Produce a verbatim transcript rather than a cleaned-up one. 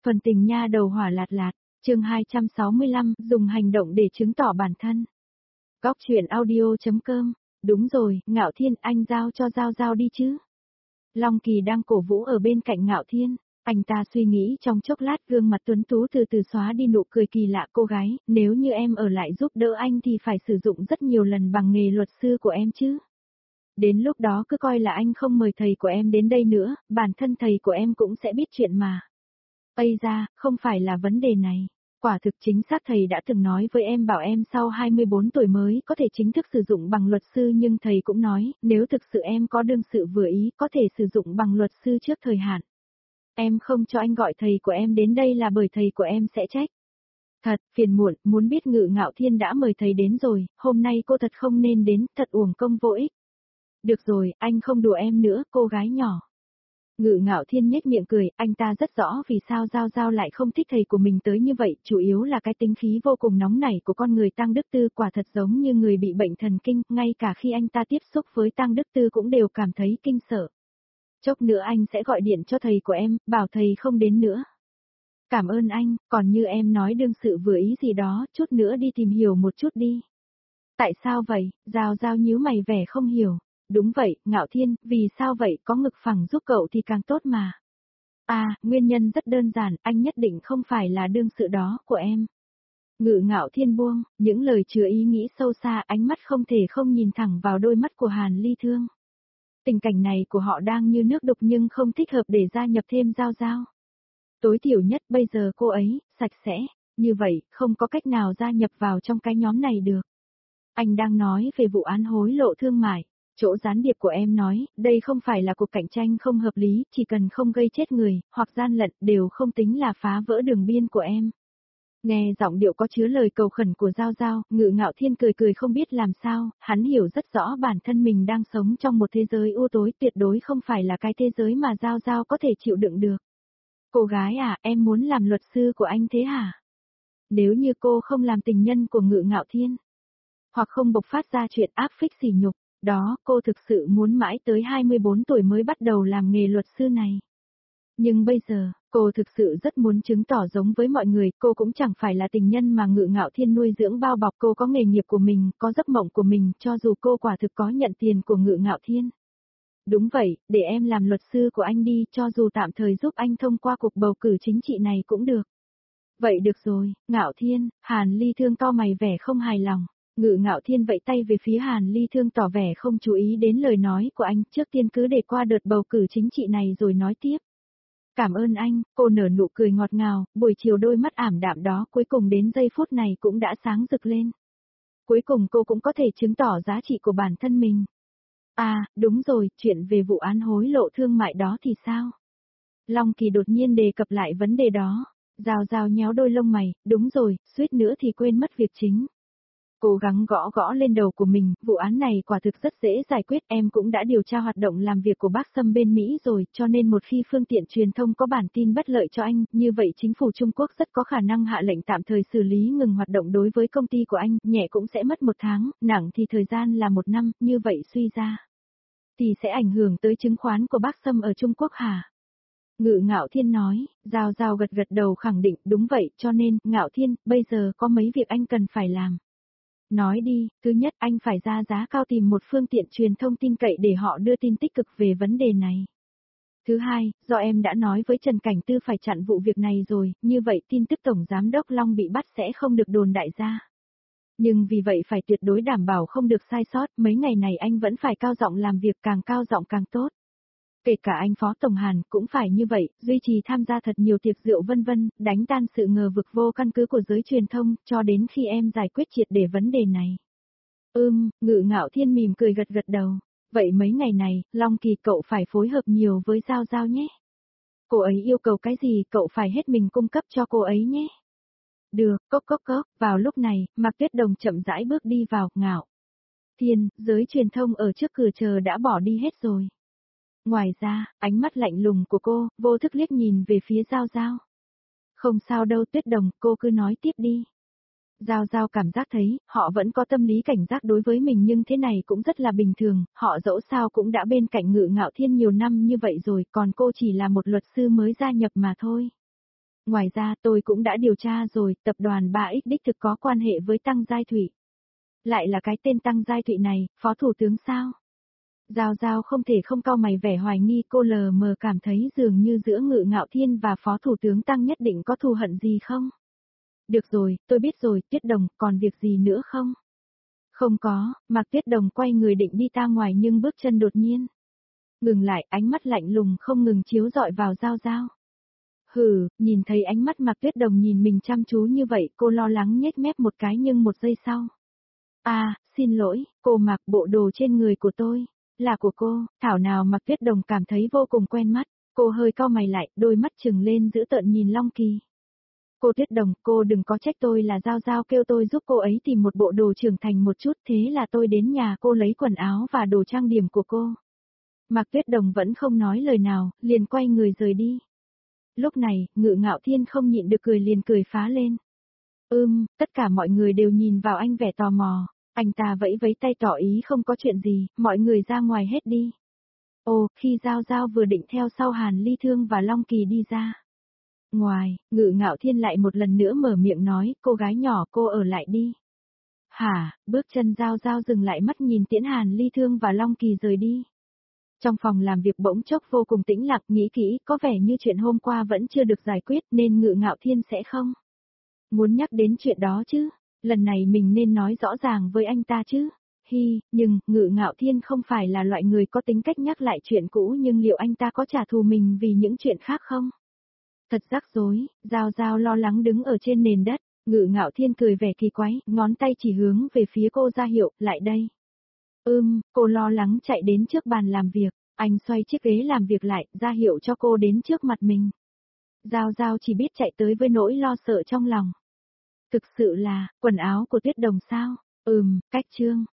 Phần tình nha đầu hỏa lạt lạt, chương hai trăm sáu mươi lăm, dùng hành động để chứng tỏ bản thân. Góc truyện audio.com, đúng rồi, Ngạo Thiên, anh giao cho Giao Giao đi chứ. Long Kỳ đang cổ vũ ở bên cạnh Ngạo Thiên, anh ta suy nghĩ trong chốc lát, gương mặt tuấn tú từ từ xóa đi nụ cười kỳ lạ. Cô gái, nếu như em ở lại giúp đỡ anh thì phải sử dụng rất nhiều lần bằng nghề luật sư của em chứ. Đến lúc đó cứ coi là anh không mời thầy của em đến đây nữa, bản thân thầy của em cũng sẽ biết chuyện mà. Ây ra, không phải là vấn đề này. Quả thực chính xác thầy đã từng nói với em bảo em sau hai mươi bốn tuổi mới có thể chính thức sử dụng bằng luật sư, nhưng thầy cũng nói, nếu thực sự em có đương sự vừa ý có thể sử dụng bằng luật sư trước thời hạn. Em không cho anh gọi thầy của em đến đây là bởi thầy của em sẽ trách. Thật, phiền muộn, muốn biết Ngự Ngạo Thiên đã mời thầy đến rồi, hôm nay cô thật không nên đến, thật uổng công vô ích. Được rồi, anh không đùa em nữa, cô gái nhỏ. Ngự Ngạo Thiên nhếch miệng cười, anh ta rất rõ vì sao Giao Giao lại không thích thầy của mình tới như vậy, chủ yếu là cái tính khí vô cùng nóng nảy của con người Tăng Đức Tư, quả thật giống như người bị bệnh thần kinh, ngay cả khi anh ta tiếp xúc với Tăng Đức Tư cũng đều cảm thấy kinh sợ. Chốc nữa anh sẽ gọi điện cho thầy của em, bảo thầy không đến nữa. Cảm ơn anh, còn như em nói đương sự vừa ý gì đó, chút nữa đi tìm hiểu một chút đi. Tại sao vậy? Giao Giao nhíu mày vẻ không hiểu. Đúng vậy, Ngạo Thiên, vì sao vậy, có ngực phẳng giúp cậu thì càng tốt mà. À, nguyên nhân rất đơn giản, anh nhất định không phải là đương sự đó của em. Ngự Ngạo Thiên buông, những lời chứa ý nghĩ sâu xa, ánh mắt không thể không nhìn thẳng vào đôi mắt của Hàn Ly Thương. Tình cảnh này của họ đang như nước đục nhưng không thích hợp để gia nhập thêm Giao Giao. Tối thiểu nhất bây giờ cô ấy, sạch sẽ, như vậy, không có cách nào gia nhập vào trong cái nhóm này được. Anh đang nói về vụ án hối lộ thương mại. Chỗ gián điệp của em nói, đây không phải là cuộc cạnh tranh không hợp lý, chỉ cần không gây chết người, hoặc gian lận, đều không tính là phá vỡ đường biên của em. Nghe giọng điệu có chứa lời cầu khẩn của Giao Giao, Ngự Ngạo Thiên cười cười không biết làm sao, hắn hiểu rất rõ bản thân mình đang sống trong một thế giới u tối, tuyệt đối không phải là cái thế giới mà Giao Giao có thể chịu đựng được. Cô gái à, em muốn làm luật sư của anh thế hả? Nếu như cô không làm tình nhân của Ngự Ngạo Thiên, hoặc không bộc phát ra chuyện áp phích sỉ nhục, đó, cô thực sự muốn mãi tới hai mươi bốn tuổi mới bắt đầu làm nghề luật sư này. Nhưng bây giờ, cô thực sự rất muốn chứng tỏ giống với mọi người, cô cũng chẳng phải là tình nhân mà Ngự Ngạo Thiên nuôi dưỡng bao bọc, cô có nghề nghiệp của mình, có giấc mộng của mình, cho dù cô quả thực có nhận tiền của Ngự Ngạo Thiên. Đúng vậy, để em làm luật sư của anh đi, cho dù tạm thời giúp anh thông qua cuộc bầu cử chính trị này cũng được. Vậy được rồi, Ngạo Thiên, Hàn Ly Thương cau mày vẻ không hài lòng. Ngự Ngạo Thiên vẫy tay về phía Hàn Ly Thương tỏ vẻ không chú ý đến lời nói của anh, trước tiên cứ để qua đợt bầu cử chính trị này rồi nói tiếp. Cảm ơn anh, cô nở nụ cười ngọt ngào, buổi chiều đôi mắt ảm đạm đó cuối cùng đến giây phút này cũng đã sáng rực lên. Cuối cùng cô cũng có thể chứng tỏ giá trị của bản thân mình. À, đúng rồi, chuyện về vụ án hối lộ thương mại đó thì sao? Long Kỳ đột nhiên đề cập lại vấn đề đó. Giao Giao nhéo đôi lông mày, đúng rồi, suýt nữa thì quên mất việc chính. Cố gắng gõ gõ lên đầu của mình, vụ án này quả thực rất dễ giải quyết, em cũng đã điều tra hoạt động làm việc của bác Sâm bên Mỹ rồi, cho nên một khi phương tiện truyền thông có bản tin bất lợi cho anh, như vậy chính phủ Trung Quốc rất có khả năng hạ lệnh tạm thời xử lý ngừng hoạt động đối với công ty của anh, nhẹ cũng sẽ mất một tháng, nặng thì thời gian là một năm, như vậy suy ra. Thì sẽ ảnh hưởng tới chứng khoán của bác Sâm ở Trung Quốc hả? Ngự Ngạo Thiên nói, Giao Giao gật gật đầu khẳng định, đúng vậy, cho nên, Ngạo Thiên, bây giờ có mấy việc anh cần phải làm. Nói đi, thứ nhất anh phải ra giá cao tìm một phương tiện truyền thông tin cậy để họ đưa tin tích cực về vấn đề này. Thứ hai, do em đã nói với Trần Cảnh Tư phải chặn vụ việc này rồi, như vậy tin tức Tổng Giám đốc Long bị bắt sẽ không được đồn đại ra. Nhưng vì vậy phải tuyệt đối đảm bảo không được sai sót, mấy ngày này anh vẫn phải cao giọng làm việc, càng cao giọng càng tốt. Kể cả anh Phó Tổng Hàn cũng phải như vậy, duy trì tham gia thật nhiều tiệc rượu vân vân, đánh tan sự ngờ vực vô căn cứ của giới truyền thông, cho đến khi em giải quyết triệt để vấn đề này. Ừm, Ngự Ngạo Thiên mỉm cười gật gật đầu. Vậy mấy ngày này, Long Kỳ cậu phải phối hợp nhiều với Giao Giao nhé. Cô ấy yêu cầu cái gì cậu phải hết mình cung cấp cho cô ấy nhé. Được, cốc cốc cốc, vào lúc này, Mạc Tuyết Đồng chậm rãi bước đi vào, Ngạo Thiên, giới truyền thông ở trước cửa chờ đã bỏ đi hết rồi. Ngoài ra, ánh mắt lạnh lùng của cô, vô thức liếc nhìn về phía Giao Giao. Không sao đâu Tuyết Đồng, cô cứ nói tiếp đi. Giao Giao cảm giác thấy, họ vẫn có tâm lý cảnh giác đối với mình nhưng thế này cũng rất là bình thường, họ dẫu sao cũng đã bên cạnh Ngự Ngạo Thiên nhiều năm như vậy rồi, còn cô chỉ là một luật sư mới gia nhập mà thôi. Ngoài ra tôi cũng đã điều tra rồi, tập đoàn ba ích đích thực có quan hệ với Tăng Giai Thụy. Lại là cái tên Tăng Giai Thụy này, phó thủ tướng sao? Giao Giao không thể không cau mày vẻ hoài nghi, cô lờ mờ cảm thấy dường như giữa Ngự Ngạo Thiên và phó thủ tướng Tăng nhất định có thù hận gì không? Được rồi, tôi biết rồi, Tuyết Đồng, còn việc gì nữa không? Không có, Mạc Tuyết Đồng quay người định đi ra ngoài nhưng bước chân đột nhiên. Ngừng lại, ánh mắt lạnh lùng không ngừng chiếu rọi vào Giao Giao. Hừ, nhìn thấy ánh mắt Mạc Tuyết Đồng nhìn mình chăm chú như vậy, cô lo lắng nhếch mép một cái nhưng một giây sau. À, xin lỗi, cô mặc bộ đồ trên người của tôi, là của cô, thảo nào Mạc Tuyết Đồng cảm thấy vô cùng quen mắt, cô hơi cau mày lại, đôi mắt trừng lên dữ tợn nhìn Long Kỳ. Cô Tuyết Đồng, cô đừng có trách tôi, là Giao Giao kêu tôi giúp cô ấy tìm một bộ đồ trưởng thành một chút, thế là tôi đến nhà cô lấy quần áo và đồ trang điểm của cô. Mạc Tuyết Đồng vẫn không nói lời nào, liền quay người rời đi. Lúc này, Ngự Ngạo Thiên không nhịn được cười liền cười phá lên. Ưm, tất cả mọi người đều nhìn vào anh vẻ tò mò, anh ta vẫy vẫy tay tỏ ý không có chuyện gì, mọi người ra ngoài hết đi. Ồ, khi Giao Giao vừa định theo sau Hàn Ly Thương và Long Kỳ đi ra. Ngoài, Ngự Ngạo Thiên lại một lần nữa mở miệng nói, cô gái nhỏ cô ở lại đi. Hả, bước chân Giao Giao dừng lại, mắt nhìn tiễn Hàn Ly Thương và Long Kỳ rời đi. Trong phòng làm việc bỗng chốc vô cùng tĩnh lặng, nghĩ kỹ, có vẻ như chuyện hôm qua vẫn chưa được giải quyết nên Ngự Ngạo Thiên sẽ không muốn nhắc đến chuyện đó chứ, lần này mình nên nói rõ ràng với anh ta chứ. Hi, nhưng, Ngự Ngạo Thiên không phải là loại người có tính cách nhắc lại chuyện cũ, nhưng liệu anh ta có trả thù mình vì những chuyện khác không? Thật rắc rối, Giao Giao lo lắng đứng ở trên nền đất, Ngự Ngạo Thiên cười vẻ kỳ quái, ngón tay chỉ hướng về phía cô ra hiệu, lại đây. Ưm, cô lo lắng chạy đến trước bàn làm việc, anh xoay chiếc ghế làm việc lại, ra hiệu cho cô đến trước mặt mình. Giao Giao chỉ biết chạy tới với nỗi lo sợ trong lòng. Thực sự là, quần áo của Tuyết Đồng sao? Ừm, cách trương.